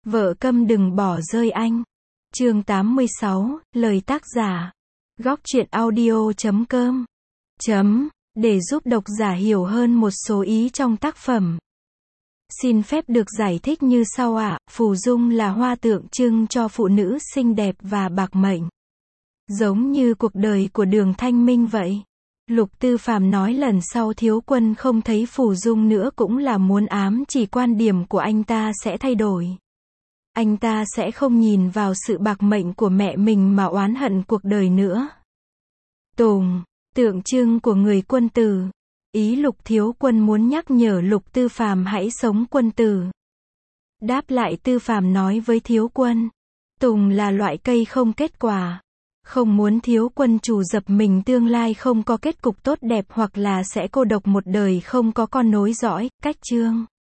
Vợ câm đừng bỏ rơi anh. Chương 86, lời tác giả. Góc truyện audio.com. Để giúp độc giả hiểu hơn một số ý trong tác phẩm. Xin phép được giải thích như sau ạ. Phù dung là hoa tượng trưng cho phụ nữ xinh đẹp và bạc mệnh. Giống như cuộc đời của Đường Thanh Minh vậy. Lục Tư Phàm nói lần sau Thiếu Quân không thấy phù dung nữa cũng là muốn ám chỉ quan điểm của anh ta sẽ thay đổi. Anh ta sẽ không nhìn vào sự bạc mệnh của mẹ mình mà oán hận cuộc đời nữa. Tùng, tượng trưng của người quân tử. Ý Lục Thiếu Quân muốn nhắc nhở Lục Tư Phàm hãy sống quân tử. Đáp lại Tư Phàm nói với Thiếu Quân. Tùng là loại cây không kết quả. Không muốn Thiếu Quân chủ dập mình tương lai không có kết cục tốt đẹp hoặc là sẽ cô độc một đời không có con nối dõi. Cách chương